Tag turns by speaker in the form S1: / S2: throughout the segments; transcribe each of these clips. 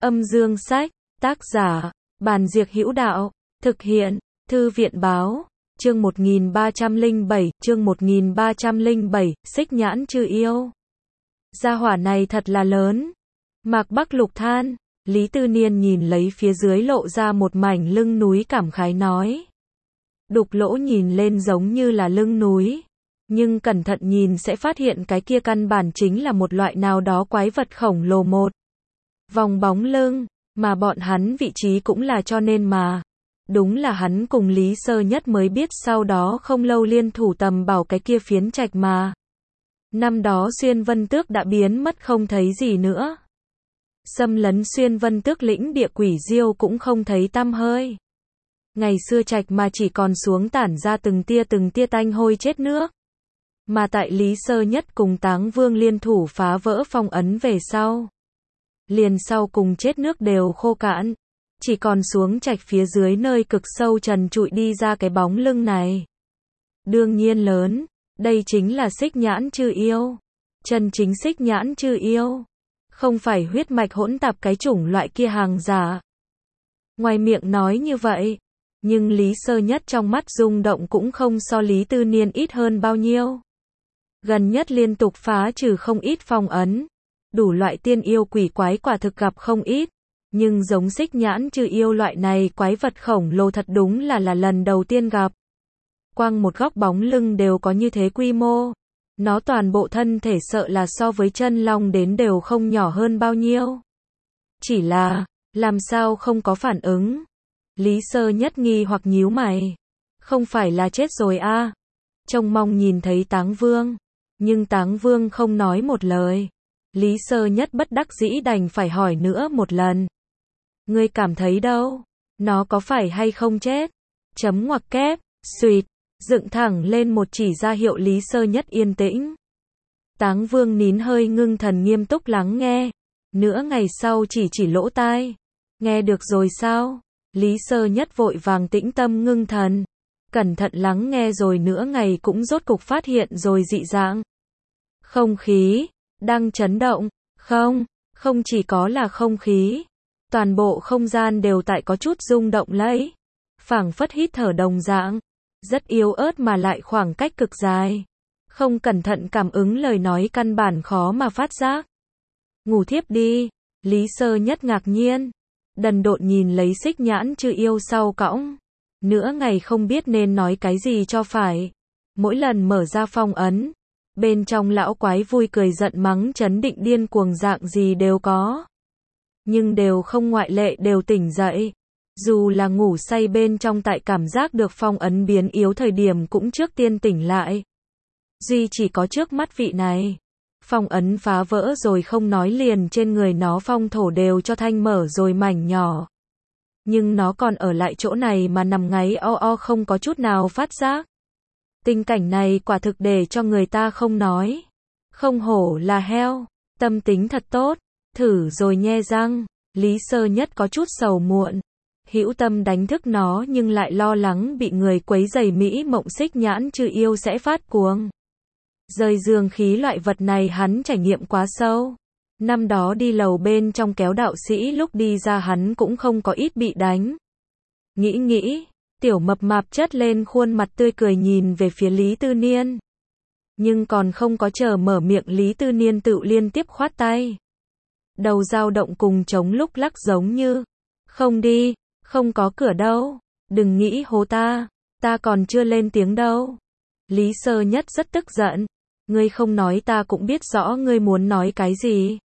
S1: Âm dương sách, tác giả, Bàn Diệc Hữu Đạo, thực hiện, Thư viện báo, chương 1307, Xích Nhãn Chư Yêu. Gia hỏa này thật là lớn. Mạc Bắc Lục than, Lý Tư Niên nhìn lấy phía dưới lộ ra một mảnh lưng núi cảm khái nói. Đục lỗ nhìn lên giống như là lưng núi, nhưng cẩn thận nhìn sẽ phát hiện cái kia căn bản chính là một loại nào đó quái vật khổng lồ một vòng bóng lưng, mà bọn hắn vị trí cũng là cho nên mà. Đúng là hắn cùng Lý Sơ Nhất mới biết sau đó không lâu liên thủ tầm bảo cái kia phiến trạch mà. Năm đó Xuyên Vân Tước đã biến mất không thấy gì nữa. Xâm lấn Xuyên Vân Tước lĩnh địa Quỷ Diêu cũng không thấy tăm hơi. Ngày xưa trạch mà chỉ còn xuống tản ra từng tia tanh hôi chết nước. Mà tại Lý Sơ Nhất cùng Táng Vương liên thủ phá vỡ phong ấn về sau, liền sau cùng chết nước đều khô cạn, chỉ còn xuống trạch phía dưới nơi cực sâu trần trụi đi ra cái bóng lưng này. Đương nhiên lớn, đây chính là Xích Nhãn Chư Yêu. Chân chính Xích Nhãn Chư Yêu, không phải huyết mạch hỗn tạp cái chủng loại kia hàng giả. Ngoài miệng nói như vậy, nhưng Lý Sơ Nhất trong mắt rung động cũng không so Lý Tư Niên ít hơn bao nhiêu. Gần nhất liên tục phá trừ không ít phong ấn, đủ loại tiên yêu quỷ quái quả thực gặp không ít, nhưng giống Xích Nhãn Chư Yêu loại này quái vật khổng lồ thật đúng là lần đầu tiên gặp. Quang một góc bóng lưng đều có như thế quy mô, nó toàn bộ thân thể sợ là so với chân long đến đều không nhỏ hơn bao nhiêu. Chỉ là, làm sao không có phản ứng? Lý Sơ Nhất nghi hoặc nhíu mày. Không phải là chết rồi a? Trông mong nhìn thấy Táng Vương, nhưng Táng Vương không nói một lời. Lý Sơ Nhất bất đắc dĩ đành phải hỏi nữa một lần. Ngươi cảm thấy đâu? Nó có phải hay không chết? Chấm ngoặc kép, xuyệt, dựng thẳng lên một chỉ ra hiệu Lý Sơ Nhất yên tĩnh. Táng Vương nín hơi ngưng thần nghiêm túc lắng nghe. Nửa ngày sau chỉ lỗ tai. Nghe được rồi sao? Lý Sơ Nhất vội vàng tĩnh tâm ngưng thần. Cẩn thận lắng nghe rồi nửa ngày cũng rốt cục phát hiện rồi dị dạng. Không khí đang chấn động, không chỉ có là không khí, toàn bộ không gian đều tại có chút rung động lấy, phảng phất hít thở đồng dạng, rất yếu ớt mà lại khoảng cách cực dài, không cẩn thận cảm ứng lời nói căn bản khó mà phát giác. Ngủ thiếp đi, Lý Sơ Nhất ngạc nhiên, đần độn nhìn lấy Xích Nhãn Chư Yêu sau cõng, nửa ngày không biết nên nói cái gì cho phải. Mỗi lần mở ra phong ấn, bên trong lão quái vui cười giận mắng chấn định điên cuồng dạng gì đều có. Nhưng đều không ngoại lệ đều tỉnh dậy. Dù là ngủ say bên trong tại cảm giác được phong ấn biến yếu thời điểm cũng trước tiên tỉnh lại. Duy chỉ có trước mắt vị này. Phong ấn phá vỡ rồi không nói liền trên người nó phong thổ đều cho thanh mở rồi mảnh nhỏ. Nhưng nó còn ở lại chỗ này mà nằm ngáy không có chút nào phát giác. Tình cảnh này quả thực để cho người ta không nói. Không hổ là heo, tâm tính thật tốt, thử rồi nhe răng. Lý Sơ Nhất có chút sầu muộn, hữu tâm đánh thức nó nhưng lại lo lắng bị người quấy rầy mỹ mộng Xích Nhãn Chư Yêu sẽ phát cuồng. Rời dương khí loại vật này hắn trải nghiệm quá sâu. Năm đó đi lầu bên trong kéo đạo sĩ lúc đi ra hắn cũng không có ít bị đánh. Nghĩ, tiểu mập mạp chất lên khuôn mặt tươi cười nhìn về phía Lý Tư Niên. Nhưng còn không có chờ mở miệng Lý Tư Niên tự liên tiếp khoát tay. Đầu dao động cùng chống lúc lắc giống như. Không đi, không có cửa đâu. Đừng nghĩ hố ta còn chưa lên tiếng đâu. Lý Sơ Nhất rất tức giận. Ngươi không nói ta cũng biết rõ ngươi muốn nói cái gì.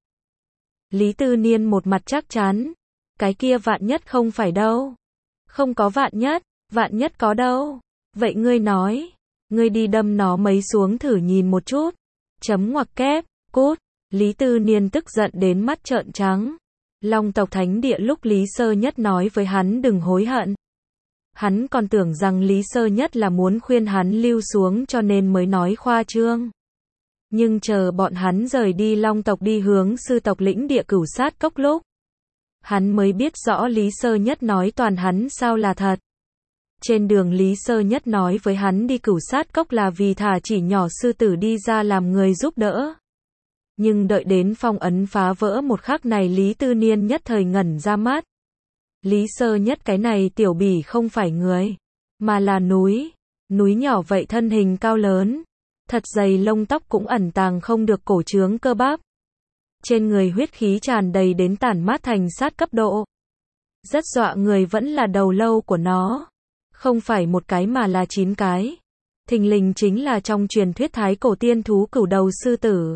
S1: Lý Tư Niên một mặt chắc chắn. Cái kia vạn nhất không phải đâu. Không có vạn nhất có đâu. Vậy ngươi nói, ngươi đi đâm nó mấy xuống thử nhìn một chút. Chấm ngoặc kép, cút. Lý Tư Niên tức giận đến mắt trợn trắng. Long tộc thánh địa lúc Lý Sơ Nhất nói với hắn đừng hối hận. Hắn còn tưởng rằng Lý Sơ Nhất là muốn khuyên hắn lưu xuống cho nên mới nói khoa trương. Nhưng chờ bọn hắn rời đi Long tộc đi hướng sư tộc lĩnh địa Cửu Sát Cốc lúc, hắn mới biết rõ Lý Sơ Nhất nói toàn hắn sao là thật. Trên đường Lý Sơ Nhất nói với hắn đi Cửu Sát Cốc là vì thả chỉ nhỏ sư tử đi ra làm người giúp đỡ. Nhưng đợi đến phong ấn phá vỡ một khắc này Lý Tư Niên nhất thời ngẩn ra mắt. Lý Sơ Nhất cái này tiểu bỉ không phải người, mà là núi. Núi nhỏ vậy thân hình cao lớn, thật dày lông tóc cũng ẩn tàng không được cổ trướng cơ bắp. Trên người huyết khí tràn đầy đến tản mát thành sát cấp độ. Rất dọa người vẫn là đầu lâu của nó. Không phải một cái mà là 9 cái. Thình lình chính là trong truyền thuyết thái cổ tiên thú cửu đầu sư tử.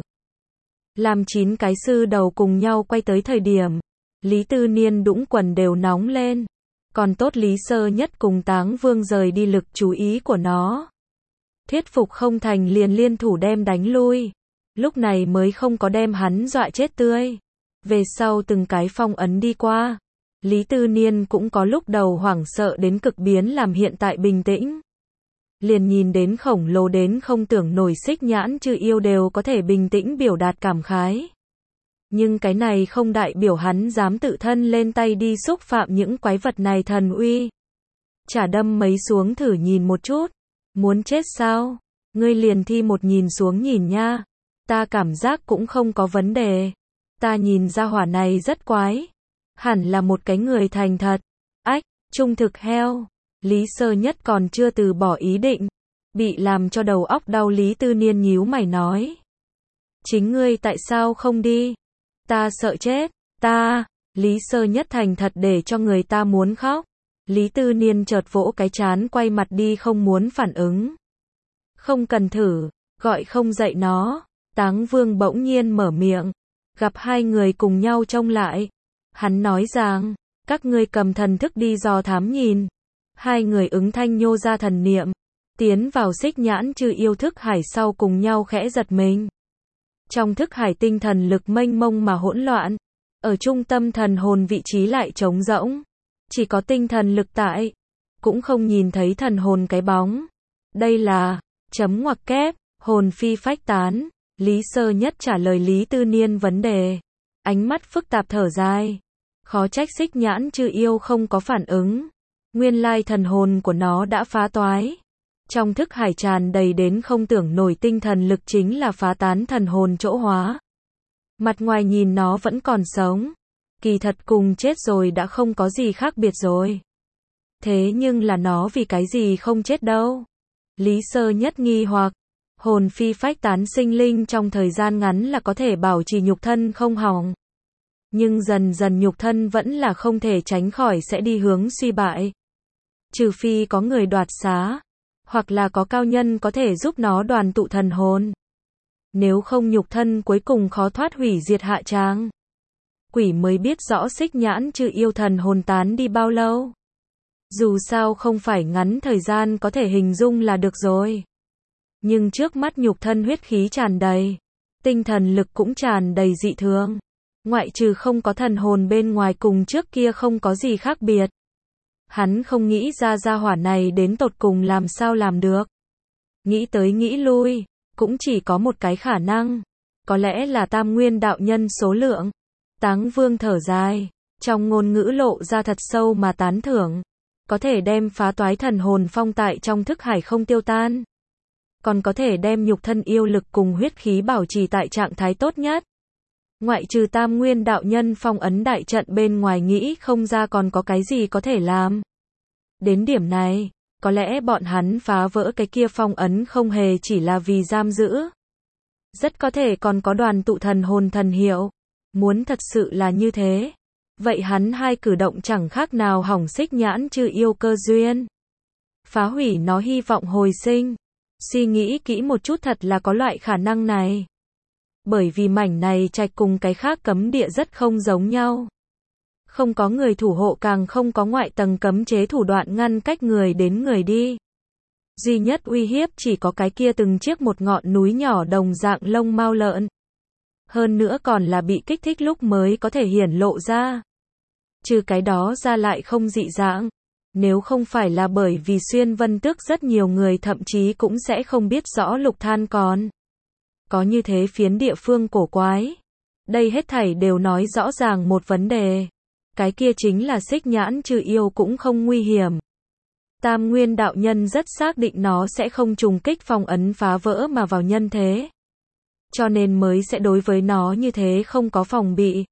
S1: Làm 9 cái sư đầu cùng nhau quay tới thời điểm, Lý Tư Niên đũng quần đều nóng lên. Còn tốt Lý Sơ Nhất cùng Táng Vương rời đi lực chú ý của nó. Thuyết phục không thành liền liên thủ đem đánh lui. Lúc này mới không có đem hắn dọa chết tươi. Về sau từng cái phong ấn đi qua, Lý Tư Niên cũng có lúc đầu hoảng sợ đến cực biến làm hiện tại bình tĩnh. Liền nhìn đến khổng lồ đến không tưởng nổi xích nhãn chư yêu đều có thể bình tĩnh biểu đạt cảm khái. Nhưng cái này không đại biểu hắn dám tự thân lên tay đi xúc phạm những quái vật này thần uy. Chả đâm mấy xuống thử nhìn một chút. Muốn chết sao? Ngươi liền thi một nhìn xuống nhìn nha. Ta cảm giác cũng không có vấn đề. Ta nhìn ra hỏa này rất quái. Hẳn là một cái người thành thật. Ách, trung thực heo. Lý Sơ Nhất còn chưa từ bỏ ý định. Bị làm cho đầu óc đau Lý Tư Niên nhíu mày nói. Chính ngươi tại sao không đi? Ta sợ chết. Lý Sơ Nhất thành thật để cho người ta muốn khóc. Lý Tư Niên chợt vỗ cái trán quay mặt đi không muốn phản ứng. Không cần thử, gọi không dậy nó. Táng Vương bỗng nhiên mở miệng. Gặp hai người cùng nhau trông lại. Hắn nói rằng, các ngươi cầm thần thức đi dò thám nhìn. Hai người ứng thanh nhô ra thần niệm. Tiến vào xích nhãn chư yêu thức hải sau cùng nhau khẽ giật mình. Trong thức hải tinh thần lực mênh mông mà hỗn loạn. Ở trung tâm thần hồn vị trí lại trống rỗng. Chỉ có tinh thần lực tại. Cũng không nhìn thấy thần hồn cái bóng. Đây là, chấm ngoặc kép, hồn phi phách tán. Lý Sơ Nhất trả lời Lý Tư Niên vấn đề. Ánh mắt phức tạp thở dài. Khó trách xích nhãn chư yêu không có phản ứng. Nguyên lai thần hồn của nó đã phá toái. Trong thức hải tràn đầy đến không tưởng nổi tinh thần lực chính là phá tán thần hồn chỗ hóa. Mặt ngoài nhìn nó vẫn còn sống. Kỳ thật cùng chết rồi đã không có gì khác biệt rồi. Thế nhưng là nó vì cái gì không chết đâu? Lý Sơ Nhất nghi hoặc. Hồn phi phách tán sinh linh trong thời gian ngắn là có thể bảo trì nhục thân không hỏng. Nhưng dần dần nhục thân vẫn là không thể tránh khỏi sẽ đi hướng suy bại. Trừ phi có người đoạt xá. Hoặc là có cao nhân có thể giúp nó đoàn tụ thần hồn. Nếu không nhục thân cuối cùng khó thoát hủy diệt hạ tràng. Quỷ mới biết rõ xích nhãn chư yêu thần hồn tán đi bao lâu. Dù sao không phải ngắn thời gian có thể hình dung là được rồi. Nhưng trước mắt nhục thân huyết khí tràn đầy. Tinh thần lực cũng tràn đầy dị thường. Ngoại trừ không có thần hồn bên ngoài cùng trước kia không có gì khác biệt. Hắn không nghĩ ra gia hỏa này đến tột cùng làm sao làm được. Nghĩ tới nghĩ lui, cũng chỉ có một cái khả năng. Có lẽ là tam nguyên đạo nhân số lượng. Táng Vương thở dài, trong ngôn ngữ lộ ra thật sâu mà tán thưởng. Có thể đem phá toái thần hồn phong tại trong thức hải không tiêu tan. Còn có thể đem nhục thân yêu lực cùng huyết khí bảo trì tại trạng thái tốt nhất. Ngoại trừ tam nguyên đạo nhân phong ấn đại trận bên ngoài nghĩ không ra còn có cái gì có thể làm. Đến điểm này, có lẽ bọn hắn phá vỡ cái kia phong ấn không hề chỉ là vì giam giữ. Rất có thể còn có đoàn tụ thần hồn thần hiệu. Muốn thật sự là như thế. Vậy hắn hai cử động chẳng khác nào hỏng xích nhãn chư yêu cơ duyên. Phá hủy nó hy vọng hồi sinh. Suy nghĩ kỹ một chút thật là có loại khả năng này. Bởi vì mảnh này trạch cùng cái khác cấm địa rất không giống nhau. Không có người thủ hộ càng không có ngoại tầng cấm chế thủ đoạn ngăn cách người đến người đi. Duy nhất uy hiếp chỉ có cái kia từng chiếc một ngọn núi nhỏ đồng dạng lông mao lợn. Hơn nữa còn là bị kích thích lúc mới có thể hiển lộ ra. Trừ cái đó ra lại không dị dạng. Nếu không phải là bởi vì xuyên vân tước rất nhiều người thậm chí cũng sẽ không biết rõ lục than còn. Có như thế phiến địa phương cổ quái. Đây hết thảy đều nói rõ ràng một vấn đề. Cái kia chính là xích nhãn chư yêu cũng không nguy hiểm. Tam nguyên đạo nhân rất xác định nó sẽ không trùng kích phong ấn phá vỡ mà vào nhân thế. cho nên mới sẽ đối với nó như thế không có phòng bị.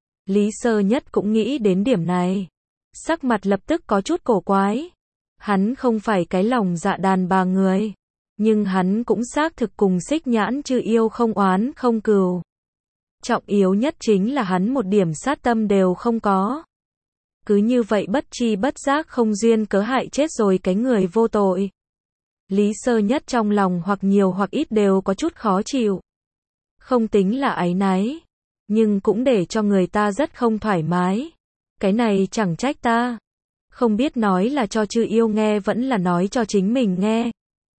S1: Lý Sơ Nhất cũng nghĩ đến điểm này. Sắc mặt lập tức có chút cổ quái. Hắn không phải cái lòng dạ đàn bà người. Nhưng hắn cũng xác thực cùng Xích Nhãn Chư Yêu không oán không cừu. Trọng yếu nhất chính là hắn một điểm sát tâm đều không có. Cứ như vậy bất tri bất giác không duyên cớ hại chết rồi cái người vô tội. Lý Sơ Nhất trong lòng hoặc nhiều hoặc ít đều có chút khó chịu. Không tính là áy náy, nhưng cũng để cho người ta rất không thoải mái. Cái này chẳng trách ta. Không biết nói là cho Chư Yêu nghe vẫn là nói cho chính mình nghe.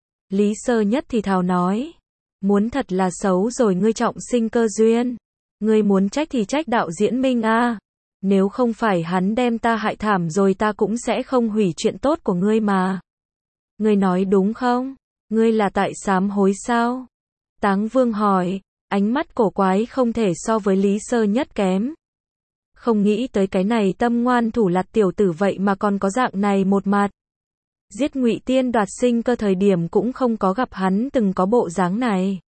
S1: Lý Sơ Nhất thì thào nói. Muốn thật là xấu rồi ngươi trọng sinh cơ duyên. Ngươi muốn trách thì trách đạo diễn Minh a. Nếu không phải hắn đem ta hại thảm rồi ta cũng sẽ không hủy chuyện tốt của ngươi mà. Ngươi nói đúng không? Ngươi là tại sám hối sao? Táng Vương hỏi, ánh mắt cổ quái không thể so với Lý Sơ Nhất kém. Không nghĩ tới cái này tâm ngoan thủ lạt tiểu tử vậy mà còn có dạng này một mặt. Giết Ngụy Tiên đoạt sinh cơ thời điểm cũng không có gặp hắn từng có bộ dáng này.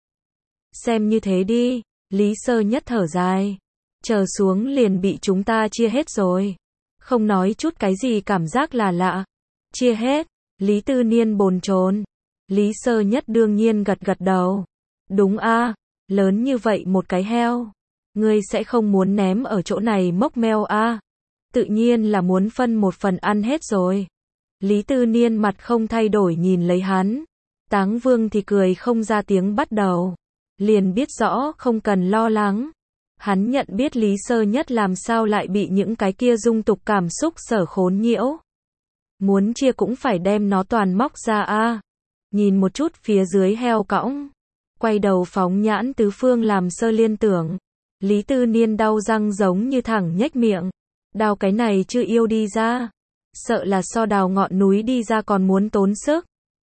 S1: Xem như thế đi, Lý Sơ Nhất thở dài. Chờ xuống liền bị chúng ta chia hết rồi. Không nói chút cái gì cảm giác là lạ. Chia hết, Lý Tư Niên bồn chồn. Lý Sơ Nhất đương nhiên gật gật đầu. Đúng a, lớn như vậy một cái heo. Ngươi sẽ không muốn ném ở chỗ này mốc meo a. Tự nhiên là muốn phân một phần ăn hết rồi. Lý Tư Niên mặt không thay đổi nhìn lấy hắn. Táng Vương thì cười không ra tiếng bắt đầu. Liền biết rõ không cần lo lắng. Hắn nhận biết Lý Sơ Nhất làm sao lại bị những cái kia dung tục cảm xúc sở khốn nhiễu. Muốn chia cũng phải đem nó toàn móc ra a. Nhìn một chút phía dưới heo cõng. Quay đầu phóng nhãn tứ phương làm sơ liên tưởng. Lý Tư Niên đau răng giống như thẳng nhếch miệng. Đào cái này Chư Yêu đi ra. Sợ là so đào ngọn núi đi ra còn muốn tốn sức.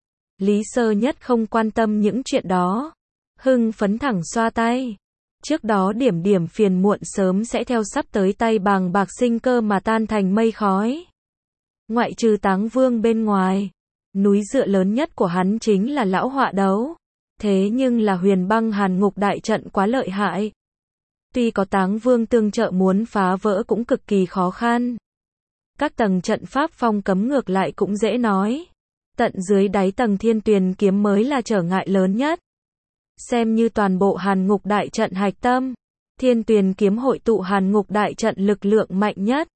S1: Lý Sơ Nhất không quan tâm những chuyện đó. Hưng phấn thẳng xoa tay. Trước đó điểm điểm phiền muộn sớm sẽ theo sắp tới tay bàng bạc sinh cơ mà tan thành mây khói. Ngoại trừ Táng Vương bên ngoài, núi dựa lớn nhất của hắn chính là lão họa đấu. Thế nhưng là Huyền Băng Hàn Ngục đại trận quá lợi hại. Tuy có Táng Vương tương trợ muốn phá vỡ cũng cực kỳ khó khăn. Các tầng trận pháp phong cấm ngược lại cũng dễ nói. Tận dưới đáy tầng Thiên Tuyền kiếm mới là trở ngại lớn nhất. Xem như toàn bộ Hàn Ngục đại trận hạch tâm, Thiên Tuyền kiếm hội tụ Hàn Ngục đại trận lực lượng mạnh nhất.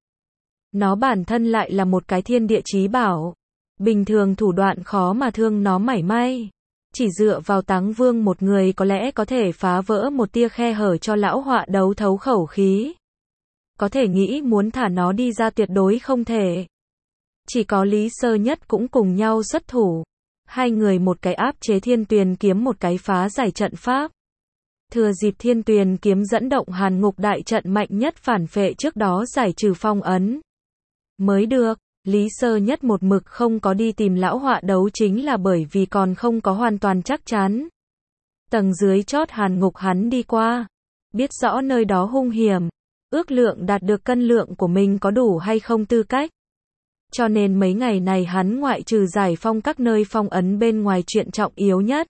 S1: Nó bản thân lại là một cái thiên địa chí bảo. Bình thường thủ đoạn khó mà thương nó mảy may. Chỉ dựa vào Táng Vương một người có lẽ có thể phá vỡ một tia khe hở cho lão họa đấu thấu khẩu khí. Có thể nghĩ muốn thả nó đi ra tuyệt đối không thể. Chỉ có Lý Sơ Nhất cũng cùng nhau xuất thủ. Hai người một cái áp chế Thiên Tuyền kiếm một cái phá giải trận pháp. Thừa dịp Thiên Tuyền kiếm dẫn động Hàn Ngục đại trận mạnh nhất phản phệ trước đó giải trừ phong ấn. Mới được, Lý Sơ Nhất một mực không có đi tìm lão họa đấu chính là bởi vì còn không có hoàn toàn chắc chắn. Tầng dưới chót Hàn Ngục hắn đi qua. Biết rõ nơi đó hung hiểm. Ước lượng đạt được cân lượng của mình có đủ hay không tư cách. Cho nên mấy ngày này hắn ngoại trừ giải phong các nơi phong ấn bên ngoài chuyện trọng yếu nhất.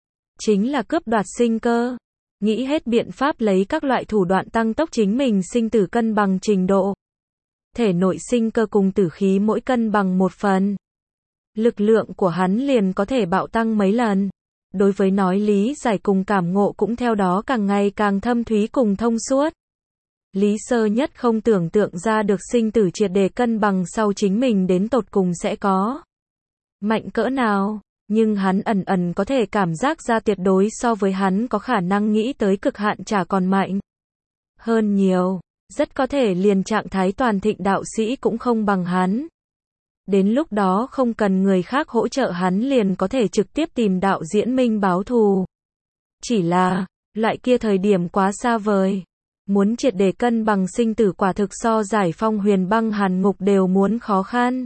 S1: Chính là cướp đoạt sinh cơ. Nghĩ hết biện pháp lấy các loại thủ đoạn tăng tốc chính mình sinh tử cân bằng trình độ. Thể nội sinh cơ cùng tử khí mỗi cân bằng một phần. Lực lượng của hắn liền có thể bạo tăng mấy lần. Đối với nói lý giải cùng cảm ngộ cũng theo đó càng ngày càng thâm thúy cùng thông suốt. Lý Sơ Nhất không tưởng tượng ra được sinh tử triệt để cân bằng sau chính mình đến tột cùng sẽ có mạnh cỡ nào, nhưng hắn ẩn ẩn có thể cảm giác ra tuyệt đối so với hắn có khả năng nghĩ tới cực hạn chả còn mạnh hơn nhiều, rất có thể liền trạng thái toàn thịnh đạo sĩ cũng không bằng hắn. Đến lúc đó không cần người khác hỗ trợ hắn liền có thể trực tiếp tìm đạo diễn Minh báo thù. Chỉ là, loại kia thời điểm quá xa vời. Muốn triệt để cân bằng sinh tử quả thực so giải phong Huyền Băng Hàn Ngục đều muốn khó khăn.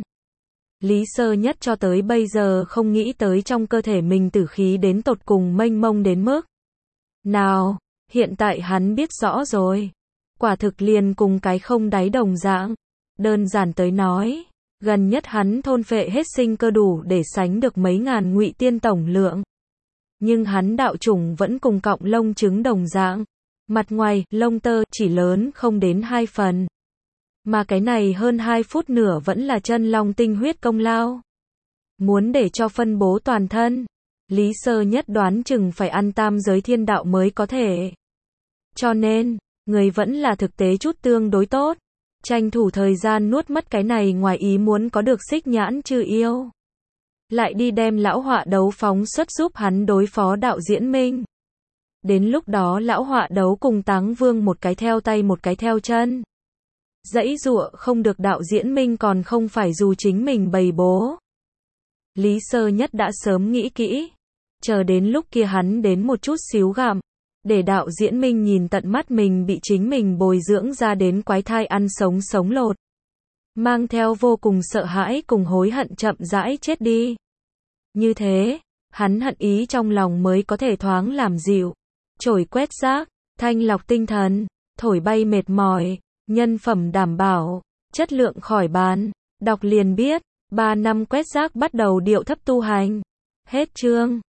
S1: Lý Sơ Nhất cho tới bây giờ không nghĩ tới trong cơ thể mình tử khí đến tột cùng mênh mông đến mức nào, hiện tại hắn biết rõ rồi. Quả thực liền cùng cái không đáy đồng dạng. Đơn giản tới nói, gần nhất hắn thôn phệ hết sinh cơ đủ để sánh được mấy ngàn Ngụy Tiên tổng lượng. Nhưng hắn đạo chủng vẫn cùng cọng lông trứng đồng dạng. Mặt ngoài, lông tơ, chỉ lớn không đến 2 phần. Mà cái này hơn 2 phút nửa vẫn là chân long tinh huyết công lao. Muốn để cho phân bố toàn thân, Lý Sơ Nhất đoán chừng phải ăn tam giới thiên đạo mới có thể. Cho nên, người vẫn là thực tế chút tương đối tốt. Tranh thủ thời gian nuốt mất cái này ngoài ý muốn có được xích nhãn chư yêu. Lại đi đem lão họa đấu phóng xuất giúp hắn đối phó đạo diễn minh. Đến lúc đó lão họa đấu cùng Táng Vương một cái theo tay một cái theo chân. Dãy dụa không được đạo diễn minh còn không phải dù chính mình bày bố. Lý Sơ Nhất đã sớm nghĩ kỹ. Chờ đến lúc kia hắn đến một chút xíu gặm. Để đạo diễn minh nhìn tận mắt mình bị chính mình bồi dưỡng ra đến quái thai ăn sống sống lột. Mang theo vô cùng sợ hãi cùng hối hận chậm rãi chết đi. Như thế, hắn hận ý trong lòng mới có thể thoáng làm dịu. Trổi quét rác, thanh lọc tinh thần, thổi bay mệt mỏi, nhân phẩm đảm bảo, chất lượng khỏi bàn. Đọc liền biết, 3 năm quét rác bắt đầu điệu thấp tu hành. Hết chương.